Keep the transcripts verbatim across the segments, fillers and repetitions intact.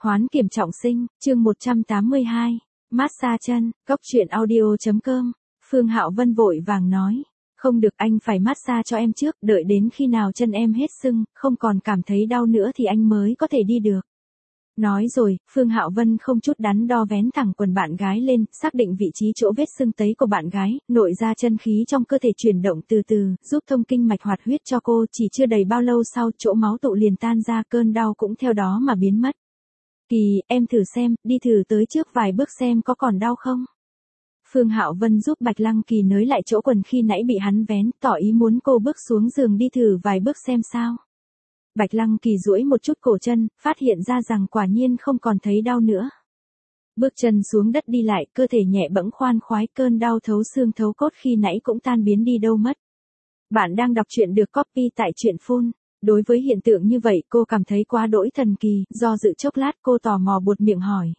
Hoán kiểm trọng sinh, chương một trăm tám mươi hai, massage chân, cóc truyện audio.com, Phương Hạo Vân vội vàng nói, không được, anh phải massage cho em trước, đợi đến khi nào chân em hết sưng, không còn cảm thấy đau nữa thì anh mới có thể đi được. Nói rồi, Phương Hạo Vân không chút đắn đo vén thẳng quần bạn gái lên, xác định vị trí chỗ vết sưng tấy của bạn gái, nội ra chân khí trong cơ thể chuyển động từ từ, giúp thông kinh mạch hoạt huyết cho cô, chỉ chưa đầy bao lâu sau, chỗ máu tụ liền tan ra, cơn đau cũng theo đó mà biến mất. Kỳ, em thử xem, đi thử tới trước vài bước xem có còn đau không? Phương Hạo Vân giúp Bạch Lăng Kỳ nới lại chỗ quần khi nãy bị hắn vén, tỏ ý muốn cô bước xuống giường đi thử vài bước xem sao. Bạch Lăng Kỳ duỗi một chút cổ chân, phát hiện ra rằng quả nhiên không còn thấy đau nữa. Bước chân xuống đất đi lại, cơ thể nhẹ bẫng khoan khoái, cơn đau thấu xương thấu cốt khi nãy cũng tan biến đi đâu mất. Bạn đang đọc truyện được copy tại truyện phun. Đối với hiện tượng như vậy cô cảm thấy quá đỗi thần kỳ, do dự chốc lát cô tò mò buột miệng hỏi.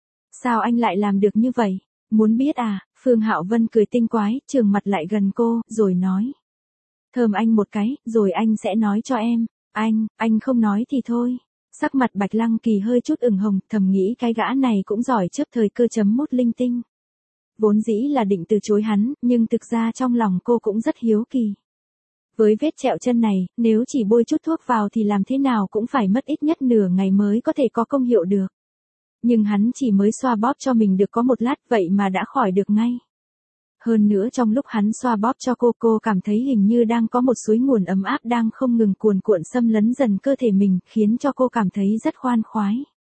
Sao anh lại làm được như vậy? Muốn biết à? Phương Hạo Vân cười tinh quái, trường mặt lại gần cô, rồi nói. Thơm anh một cái, rồi anh sẽ nói cho em. Anh, anh không nói thì thôi. Sắc mặt Bạch Lăng Kỳ hơi chút ửng hồng, thầm nghĩ cái gã này cũng giỏi chấp thời cơ chấm mút linh tinh. Vốn dĩ là định từ chối hắn, nhưng thực ra trong lòng cô cũng rất hiếu kỳ. Với vết trẹo chân này, nếu chỉ bôi chút thuốc vào thì làm thế nào cũng phải mất ít nhất nửa ngày mới có thể có công hiệu được. Nhưng hắn chỉ mới xoa bóp cho mình được có một lát vậy mà đã khỏi được ngay. Hơn nữa trong lúc hắn xoa bóp cho cô, cô cảm thấy hình như đang có một suối nguồn ấm áp đang không ngừng cuồn cuộn xâm lấn dần cơ thể mình, khiến cho cô cảm thấy rất khoan khoái.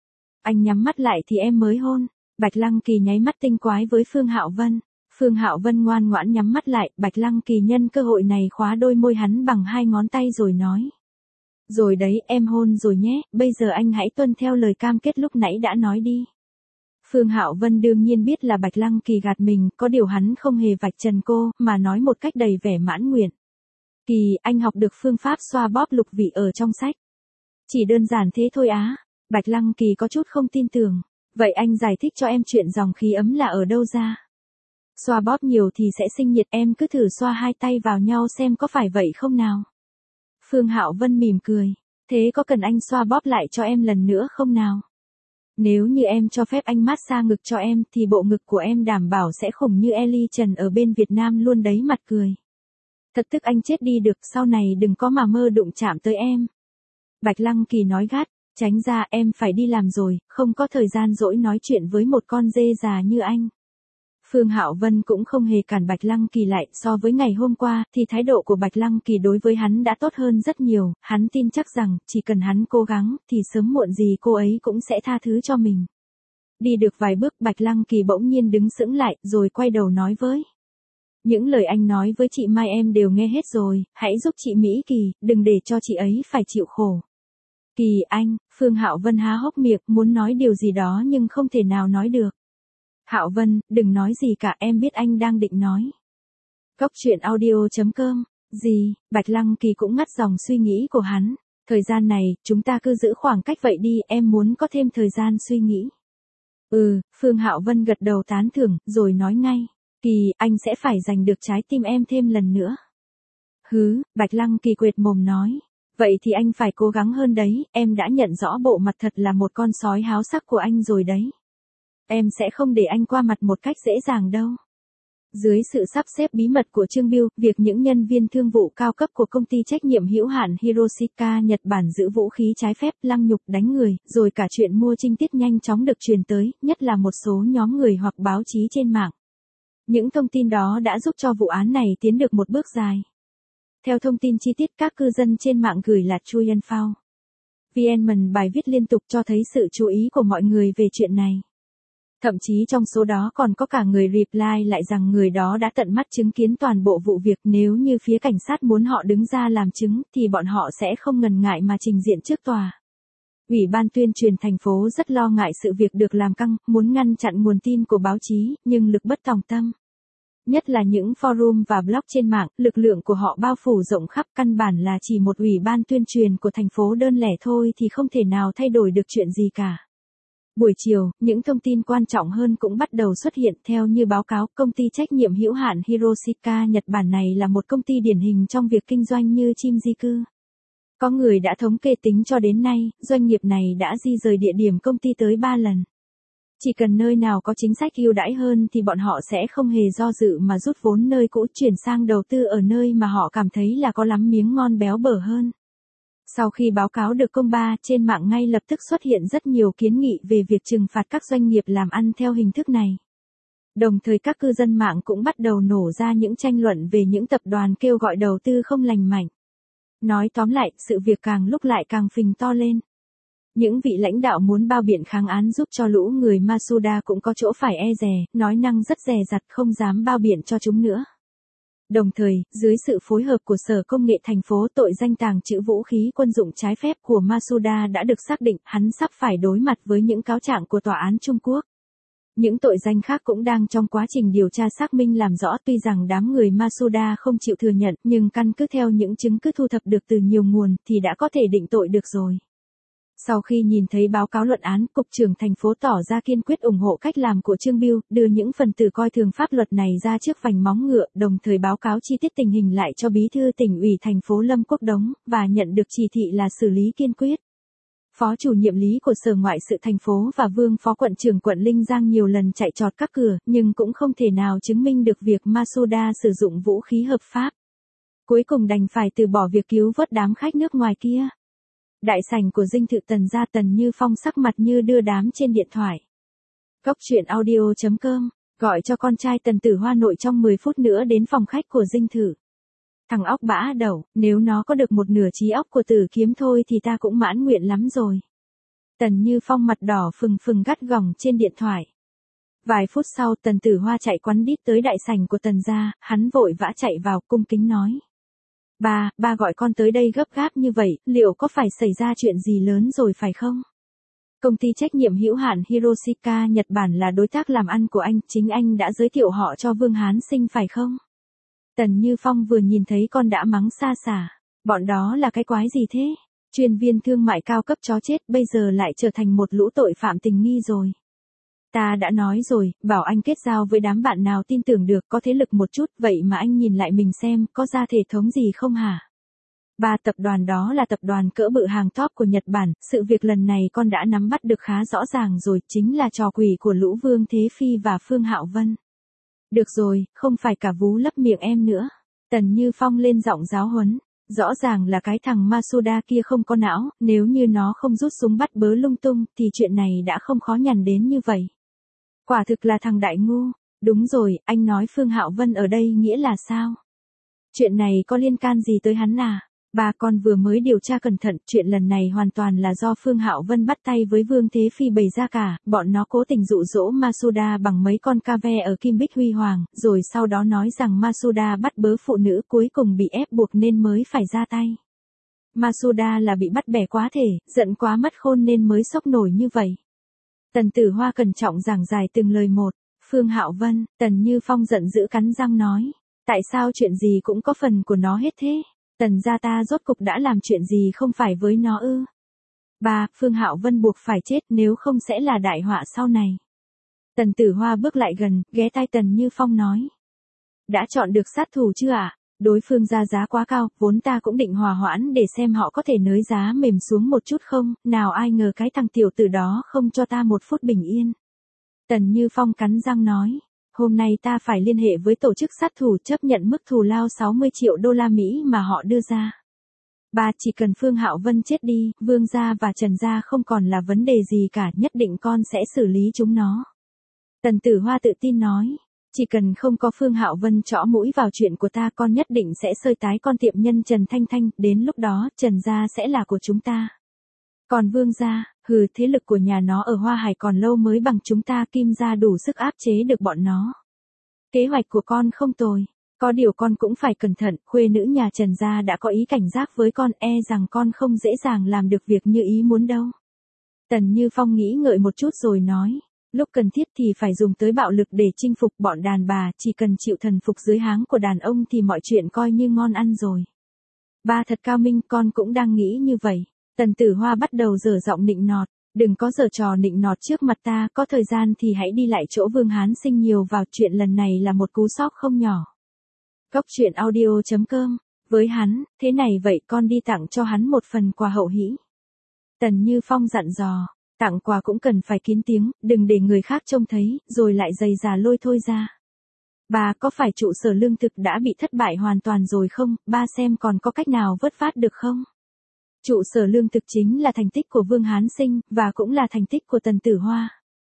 Anh nhắm mắt lại thì em mới hôn. Bạch Lăng Kỳ nháy mắt tinh quái với Phương Hạo Vân. Phương Hạo Vân ngoan ngoãn nhắm mắt lại, Bạch Lăng Kỳ nhân cơ hội này khóa đôi môi hắn bằng hai ngón tay rồi nói. Rồi đấy, em hôn rồi nhé, bây giờ anh hãy tuân theo lời cam kết lúc nãy đã nói đi. Phương Hạo Vân đương nhiên biết là Bạch Lăng Kỳ gạt mình, có điều hắn không hề vạch trần cô, mà nói một cách đầy vẻ mãn nguyện. Kỳ, anh học được phương pháp xoa bóp lục vị ở trong sách. Chỉ đơn giản thế thôi á. Bạch Lăng Kỳ có chút không tin tưởng. Vậy anh giải thích cho em chuyện dòng khí ấm là ở đâu ra? Xoa bóp nhiều thì sẽ sinh nhiệt, em cứ thử xoa hai tay vào nhau xem có phải vậy không nào. Phương Hạo Vân mỉm cười. Thế có cần anh xoa bóp lại cho em lần nữa không nào? Nếu như em cho phép anh massage ngực cho em thì bộ ngực của em đảm bảo sẽ khủng như Ellie Trần ở bên Việt Nam luôn đấy, mặt cười. Thật tức anh chết đi được, sau này đừng có mà mơ đụng chạm tới em. Bạch Lăng Kỳ nói gắt, tránh ra, em phải đi làm rồi, không có thời gian rỗi nói chuyện với một con dê già như anh. Phương Hạo Vân cũng không hề cản Bạch Lăng Kỳ lại, so với ngày hôm qua thì thái độ của Bạch Lăng Kỳ đối với hắn đã tốt hơn rất nhiều, hắn tin chắc rằng chỉ cần hắn cố gắng thì sớm muộn gì cô ấy cũng sẽ tha thứ cho mình. Đi được vài bước Bạch Lăng Kỳ bỗng nhiên đứng sững lại rồi quay đầu nói với. Những lời anh nói với chị Mai em đều nghe hết rồi, hãy giúp chị Mỹ Kỳ, đừng để cho chị ấy phải chịu khổ. Kỳ anh, Phương Hạo Vân há hốc miệng muốn nói điều gì đó nhưng không thể nào nói được. Hạo Vân, đừng nói gì cả, em biết anh đang định nói. Cóc truyện audio.com, gì, Bạch Lăng Kỳ cũng ngắt dòng suy nghĩ của hắn. Thời gian này, chúng ta cứ giữ khoảng cách vậy đi, em muốn có thêm thời gian suy nghĩ. Ừ, Phương Hạo Vân gật đầu tán thưởng, rồi nói ngay. Kỳ, anh sẽ phải giành được trái tim em thêm lần nữa. Hứ, Bạch Lăng Kỳ quệt mồm nói. Vậy thì anh phải cố gắng hơn đấy, em đã nhận rõ bộ mặt thật là một con sói háo sắc của anh rồi đấy. Em sẽ không để anh qua mặt một cách dễ dàng đâu. Dưới sự sắp xếp bí mật của Trương Biêu, việc những nhân viên thương vụ cao cấp của công ty trách nhiệm hữu hạn Hiroshika Nhật Bản giữ vũ khí trái phép, lăng nhục đánh người, rồi cả chuyện mua trinh tiết nhanh chóng được truyền tới, nhất là một số nhóm người hoặc báo chí trên mạng. Những thông tin đó đã giúp cho vụ án này tiến được một bước dài. Theo thông tin chi tiết các cư dân trên mạng gửi là Chuyen Phao. vê en Mình bài viết liên tục cho thấy sự chú ý của mọi người về chuyện này. Thậm chí trong số đó còn có cả người reply lại rằng người đó đã tận mắt chứng kiến toàn bộ vụ việc, nếu như phía cảnh sát muốn họ đứng ra làm chứng thì bọn họ sẽ không ngần ngại mà trình diện trước tòa. Ủy ban tuyên truyền thành phố rất lo ngại sự việc được làm căng, muốn ngăn chặn nguồn tin của báo chí, nhưng lực bất tòng tâm. Nhất là những forum và blog trên mạng, lực lượng của họ bao phủ rộng khắp, căn bản là chỉ một ủy ban tuyên truyền của thành phố đơn lẻ thôi thì không thể nào thay đổi được chuyện gì cả. Buổi chiều, những thông tin quan trọng hơn cũng bắt đầu xuất hiện. Theo như báo cáo, công ty trách nhiệm hữu hạn Hiroshika Nhật Bản này là một công ty điển hình trong việc kinh doanh như chim di cư. Có người đã thống kê tính cho đến nay, doanh nghiệp này đã di rời địa điểm công ty tới ba lần. Chỉ cần nơi nào có chính sách ưu đãi hơn thì bọn họ sẽ không hề do dự mà rút vốn nơi cũ chuyển sang đầu tư ở nơi mà họ cảm thấy là có lắm miếng ngon béo bở hơn. Sau khi báo cáo được công ba, trên mạng ngay lập tức xuất hiện rất nhiều kiến nghị về việc trừng phạt các doanh nghiệp làm ăn theo hình thức này. Đồng thời các cư dân mạng cũng bắt đầu nổ ra những tranh luận về những tập đoàn kêu gọi đầu tư không lành mạnh. Nói tóm lại, sự việc càng lúc lại càng phình to lên. Những vị lãnh đạo muốn bao biện kháng án giúp cho lũ người Masuda cũng có chỗ phải e dè, nói năng rất dè dặt không dám bao biện cho chúng nữa. Đồng thời, dưới sự phối hợp của Sở Công nghệ thành phố, tội danh tàng trữ vũ khí quân dụng trái phép của Masuda đã được xác định, hắn sắp phải đối mặt với những cáo trạng của tòa án Trung Quốc. Những tội danh khác cũng đang trong quá trình điều tra xác minh làm rõ, tuy rằng đám người Masuda không chịu thừa nhận, nhưng căn cứ theo những chứng cứ thu thập được từ nhiều nguồn thì đã có thể định tội được rồi. Sau khi nhìn thấy báo cáo luận án, Cục trưởng thành phố tỏ ra kiên quyết ủng hộ cách làm của Trương Bưu, đưa những phần tử coi thường pháp luật này ra trước vành móng ngựa, đồng thời báo cáo chi tiết tình hình lại cho Bí thư Tỉnh ủy thành phố Lâm Quốc Đống, và nhận được chỉ thị là xử lý kiên quyết. Phó chủ nhiệm lý của Sở Ngoại sự thành phố và Vương Phó quận trưởng quận Linh Giang nhiều lần chạy trọt các cửa, nhưng cũng không thể nào chứng minh được việc Masuda sử dụng vũ khí hợp pháp. Cuối cùng đành phải từ bỏ việc cứu vớt đám khách nước ngoài kia. Đại sảnh của dinh thự Tần gia, Tần Như Phong sắc mặt như đưa đám trên điện thoại. Cốc truyện audio chấm com, gọi cho con trai Tần Tử Hoa nội trong mười phút nữa đến phòng khách của dinh thự. Thằng óc bã đầu, nếu nó có được một nửa trí óc của Tử Kiếm thôi thì ta cũng mãn nguyện lắm rồi. Tần Như Phong mặt đỏ phừng phừng gắt gỏng trên điện thoại. Vài phút sau, Tần Tử Hoa chạy quắn đít tới đại sảnh của Tần gia, hắn vội vã chạy vào cung kính nói. Ba, ba gọi con tới đây gấp gáp như vậy, liệu có phải xảy ra chuyện gì lớn rồi phải không? Công ty trách nhiệm hữu hạn Hiroshika Nhật Bản là đối tác làm ăn của anh, chính anh đã giới thiệu họ cho Vương Hán Sinh phải không? Tần Như Phong vừa nhìn thấy con đã mắng xa xả. Bọn đó là cái quái gì thế? Chuyên viên thương mại cao cấp chó chết bây giờ lại trở thành một lũ tội phạm tình nghi rồi. Ta đã nói rồi, bảo anh kết giao với đám bạn nào tin tưởng được, có thế lực một chút, vậy mà anh nhìn lại mình xem, có ra thể thống gì không hả? Ba tập đoàn đó là tập đoàn cỡ bự hàng top của Nhật Bản, sự việc lần này con đã nắm bắt được khá rõ ràng rồi, chính là trò quỷ của lũ Vương Thế Phi và Phương Hạo Vân. Được rồi, không phải cả vú lấp miệng em nữa. Tần Như Phong lên giọng giáo huấn. Rõ ràng là cái thằng Masuda kia không có não, nếu như nó không rút súng bắt bớ lung tung, thì chuyện này đã không khó nhằn đến như vậy. Quả thực là thằng đại ngu. Đúng rồi, anh nói Phương Hạo Vân ở đây nghĩa là sao? Chuyện này có liên can gì tới hắn à? Bà con vừa mới điều tra cẩn thận, chuyện lần này hoàn toàn là do Phương Hạo Vân bắt tay với Vương Thế Phi bày ra cả, bọn nó cố tình dụ dỗ Masuda bằng mấy con ca ve ở Kim Bích Huy Hoàng, rồi sau đó nói rằng Masuda bắt bớ phụ nữ, cuối cùng bị ép buộc nên mới phải ra tay. Masuda là bị bắt bẻ quá thể, giận quá mất khôn nên mới sốc nổi như vậy. Tần Tử Hoa cẩn trọng giảng giải từng lời một. Phương Hạo Vân, Tần Như Phong giận dữ cắn răng nói. Tại sao chuyện gì cũng có phần của nó hết thế? Tần gia ta rốt cục đã làm chuyện gì không phải với nó ư? Ba, Phương Hạo Vân buộc phải chết, nếu không sẽ là đại họa sau này. Tần Tử Hoa bước lại gần, ghé tai Tần Như Phong nói. Đã chọn được sát thủ chưa ạ? À? Đối phương ra giá quá cao, vốn ta cũng định hòa hoãn để xem họ có thể nới giá mềm xuống một chút không, nào ai ngờ cái thằng tiểu tử đó không cho ta một phút bình yên. Tần Như Phong cắn răng nói. Hôm nay ta phải liên hệ với tổ chức sát thủ chấp nhận mức thù lao sáu mươi triệu đô la Mỹ mà họ đưa ra. Ba, chỉ cần Phương Hạo Vân chết đi, Vương gia và Trần gia không còn là vấn đề gì cả, nhất định con sẽ xử lý chúng nó. Tần Tử Hoa tự tin nói, chỉ cần không có Phương Hạo Vân trõ mũi vào chuyện của ta, con nhất định sẽ sơi tái con tiệm nhân Trần Thanh Thanh, đến lúc đó Trần gia sẽ là của chúng ta. Còn Vương gia, hừ, thế lực của nhà nó ở Hoa Hải còn lâu mới bằng chúng ta, Kim gia đủ sức áp chế được bọn nó. Kế hoạch của con không tồi, có điều con cũng phải cẩn thận, khuê nữ nhà Trần gia đã có ý cảnh giác với con, e rằng con không dễ dàng làm được việc như ý muốn đâu. Tần Như Phong nghĩ ngợi một chút rồi nói, lúc cần thiết thì phải dùng tới bạo lực để chinh phục bọn đàn bà, chỉ cần chịu thần phục dưới háng của đàn ông thì mọi chuyện coi như ngon ăn rồi. Ba thật cao minh, con cũng đang nghĩ như vậy. Tần Tử Hoa bắt đầu giở giọng nịnh nọt, đừng có giở trò nịnh nọt trước mặt ta, có thời gian thì hãy đi lại chỗ Vương Hán Sinh nhiều vào, chuyện lần này là một cú sốc không nhỏ. Cốc truyện audio chấm com Với hắn, thế này vậy con đi tặng cho hắn một phần quà hậu hĩ. Tần Như Phong dặn dò, tặng quà cũng cần phải kín tiếng, đừng để người khác trông thấy, rồi lại giày già lôi thôi ra. Bà có phải trụ sở lương thực đã bị thất bại hoàn toàn rồi không, ba xem còn có cách nào vớt vát được không? Trụ sở lương thực chính là thành tích của Vương Hán Sinh, và cũng là thành tích của Tần Tử Hoa.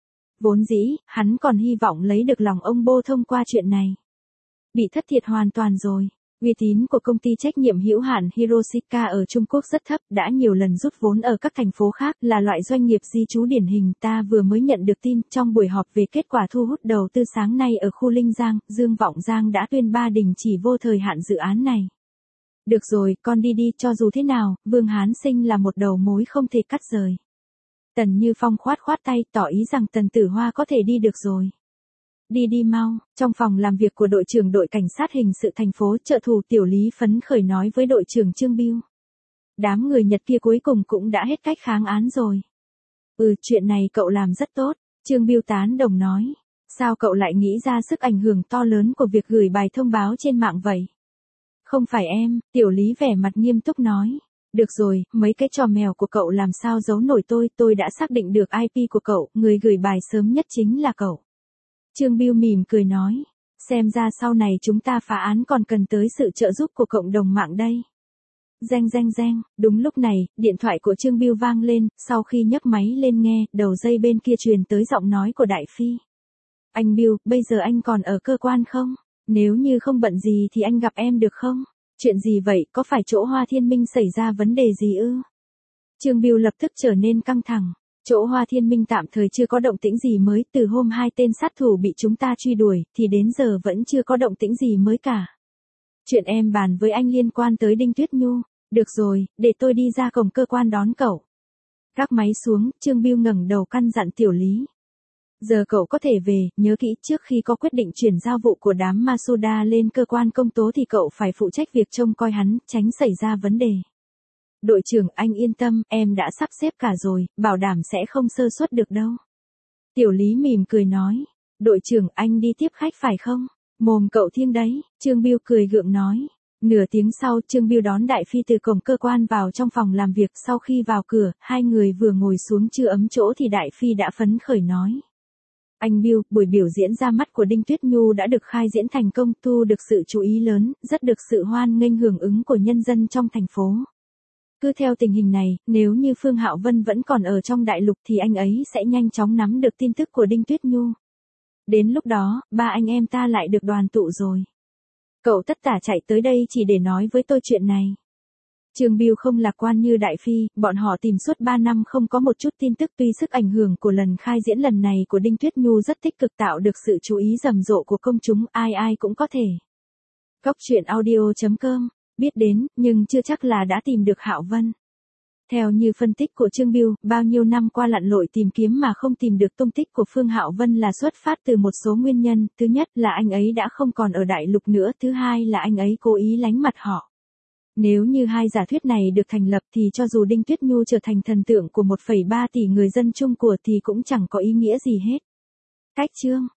Vốn dĩ, hắn còn hy vọng lấy được lòng ông Bô thông qua chuyện này. Bị thất thiệt hoàn toàn rồi. Uy tín của công ty trách nhiệm hữu hạn Hiroshika ở Trung Quốc rất thấp, đã nhiều lần rút vốn ở các thành phố khác, là loại doanh nghiệp di trú điển hình. Ta vừa mới nhận được tin trong buổi họp về kết quả thu hút đầu tư sáng nay ở khu Linh Giang, Dương Vọng Giang đã tuyên ba đình chỉ vô thời hạn dự án này. Được rồi, con đi đi, cho dù thế nào, Vương Hán Sinh là một đầu mối không thể cắt rời. Tần Như Phong khoát khoát tay, tỏ ý rằng Tần Tử Hoa có thể đi được rồi. Đi đi mau, trong phòng làm việc của đội trưởng đội cảnh sát hình sự thành phố, trợ thủ Tiểu Lý phấn khởi nói với đội trưởng Trương Bưu. Đám người Nhật kia cuối cùng cũng đã hết cách kháng án rồi. Ừ, chuyện này cậu làm rất tốt, Trương Bưu tán đồng nói. Sao cậu lại nghĩ ra sức ảnh hưởng to lớn của việc gửi bài thông báo trên mạng vậy? Không phải em, Tiểu Lý vẻ mặt nghiêm túc nói. Được rồi, mấy cái trò mèo của cậu làm sao giấu nổi tôi, tôi đã xác định được i pê của cậu, người gửi bài sớm nhất chính là cậu. Trương Bưu mỉm cười nói, xem ra sau này chúng ta phá án còn cần tới sự trợ giúp của cộng đồng mạng đây. Reng reng reng, đúng lúc này, điện thoại của Trương Bưu vang lên, sau khi nhấc máy lên nghe, đầu dây bên kia truyền tới giọng nói của Đại Phi. Anh Bưu, bây giờ anh còn ở cơ quan không? Nếu như không bận gì thì anh gặp em được không? Chuyện gì vậy, có phải chỗ Hoa Thiên Minh xảy ra vấn đề gì ư? Trương Bưu lập tức trở nên căng thẳng. Chỗ Hoa Thiên Minh tạm thời chưa có động tĩnh gì mới, từ hôm hai tên sát thủ bị chúng ta truy đuổi, thì đến giờ vẫn chưa có động tĩnh gì mới cả. Chuyện em bàn với anh liên quan tới Đinh Tuyết Nhu. Được rồi, để tôi đi ra cổng cơ quan đón cậu. Gác máy xuống, Trương Bưu ngẩng đầu căn dặn Tiểu Lý. Giờ cậu có thể về, nhớ kỹ trước khi có quyết định chuyển giao vụ của đám Masuda lên cơ quan công tố thì cậu phải phụ trách việc trông coi hắn, tránh xảy ra vấn đề. Đội trưởng, anh yên tâm, em đã sắp xếp cả rồi, bảo đảm sẽ không sơ suất được đâu. Tiểu Lý mỉm cười nói. Đội trưởng, anh đi tiếp khách phải không? Mồm cậu thiêng đấy, Trương Bưu cười gượng nói. Nửa tiếng sau, Trương Bưu đón Đại Phi từ cổng cơ quan vào trong phòng làm việc. Sau khi vào cửa, hai người vừa ngồi xuống chưa ấm chỗ thì Đại Phi đã phấn khởi nói. Anh Bưu, buổi biểu diễn ra mắt của Đinh Tuyết Nhu đã được khai diễn thành công, thu được sự chú ý lớn, rất được sự hoan nghênh hưởng ứng của nhân dân trong thành phố. Cứ theo tình hình này, nếu như Phương Hạo Vân vẫn còn ở trong đại lục thì anh ấy sẽ nhanh chóng nắm được tin tức của Đinh Tuyết Nhu. Đến lúc đó, ba anh em ta lại được đoàn tụ rồi. Cậu tất tả chạy tới đây chỉ để nói với tôi chuyện này. Trương Bưu không lạc quan như Đại Phi, bọn họ tìm suốt ba năm không có một chút tin tức, tuy sức ảnh hưởng của lần khai diễn lần này của Đinh Tuyết Nhu rất tích cực tạo được sự chú ý rầm rộ của công chúng, ai ai cũng có thể. Góc truyện audio chấm com, biết đến, nhưng chưa chắc là đã tìm được Hạo Vân. Theo như phân tích của Trương Bưu, bao nhiêu năm qua lặn lội tìm kiếm mà không tìm được tung tích của Phương Hạo Vân là xuất phát từ một số nguyên nhân, thứ nhất là anh ấy đã không còn ở đại lục nữa, thứ hai là anh ấy cố ý lánh mặt họ. Nếu như hai giả thuyết này được thành lập thì cho dù Đinh Tuyết Nhu trở thành thần tượng của một phẩy ba tỷ người dân Trung của thì cũng chẳng có ý nghĩa gì hết. Cách chương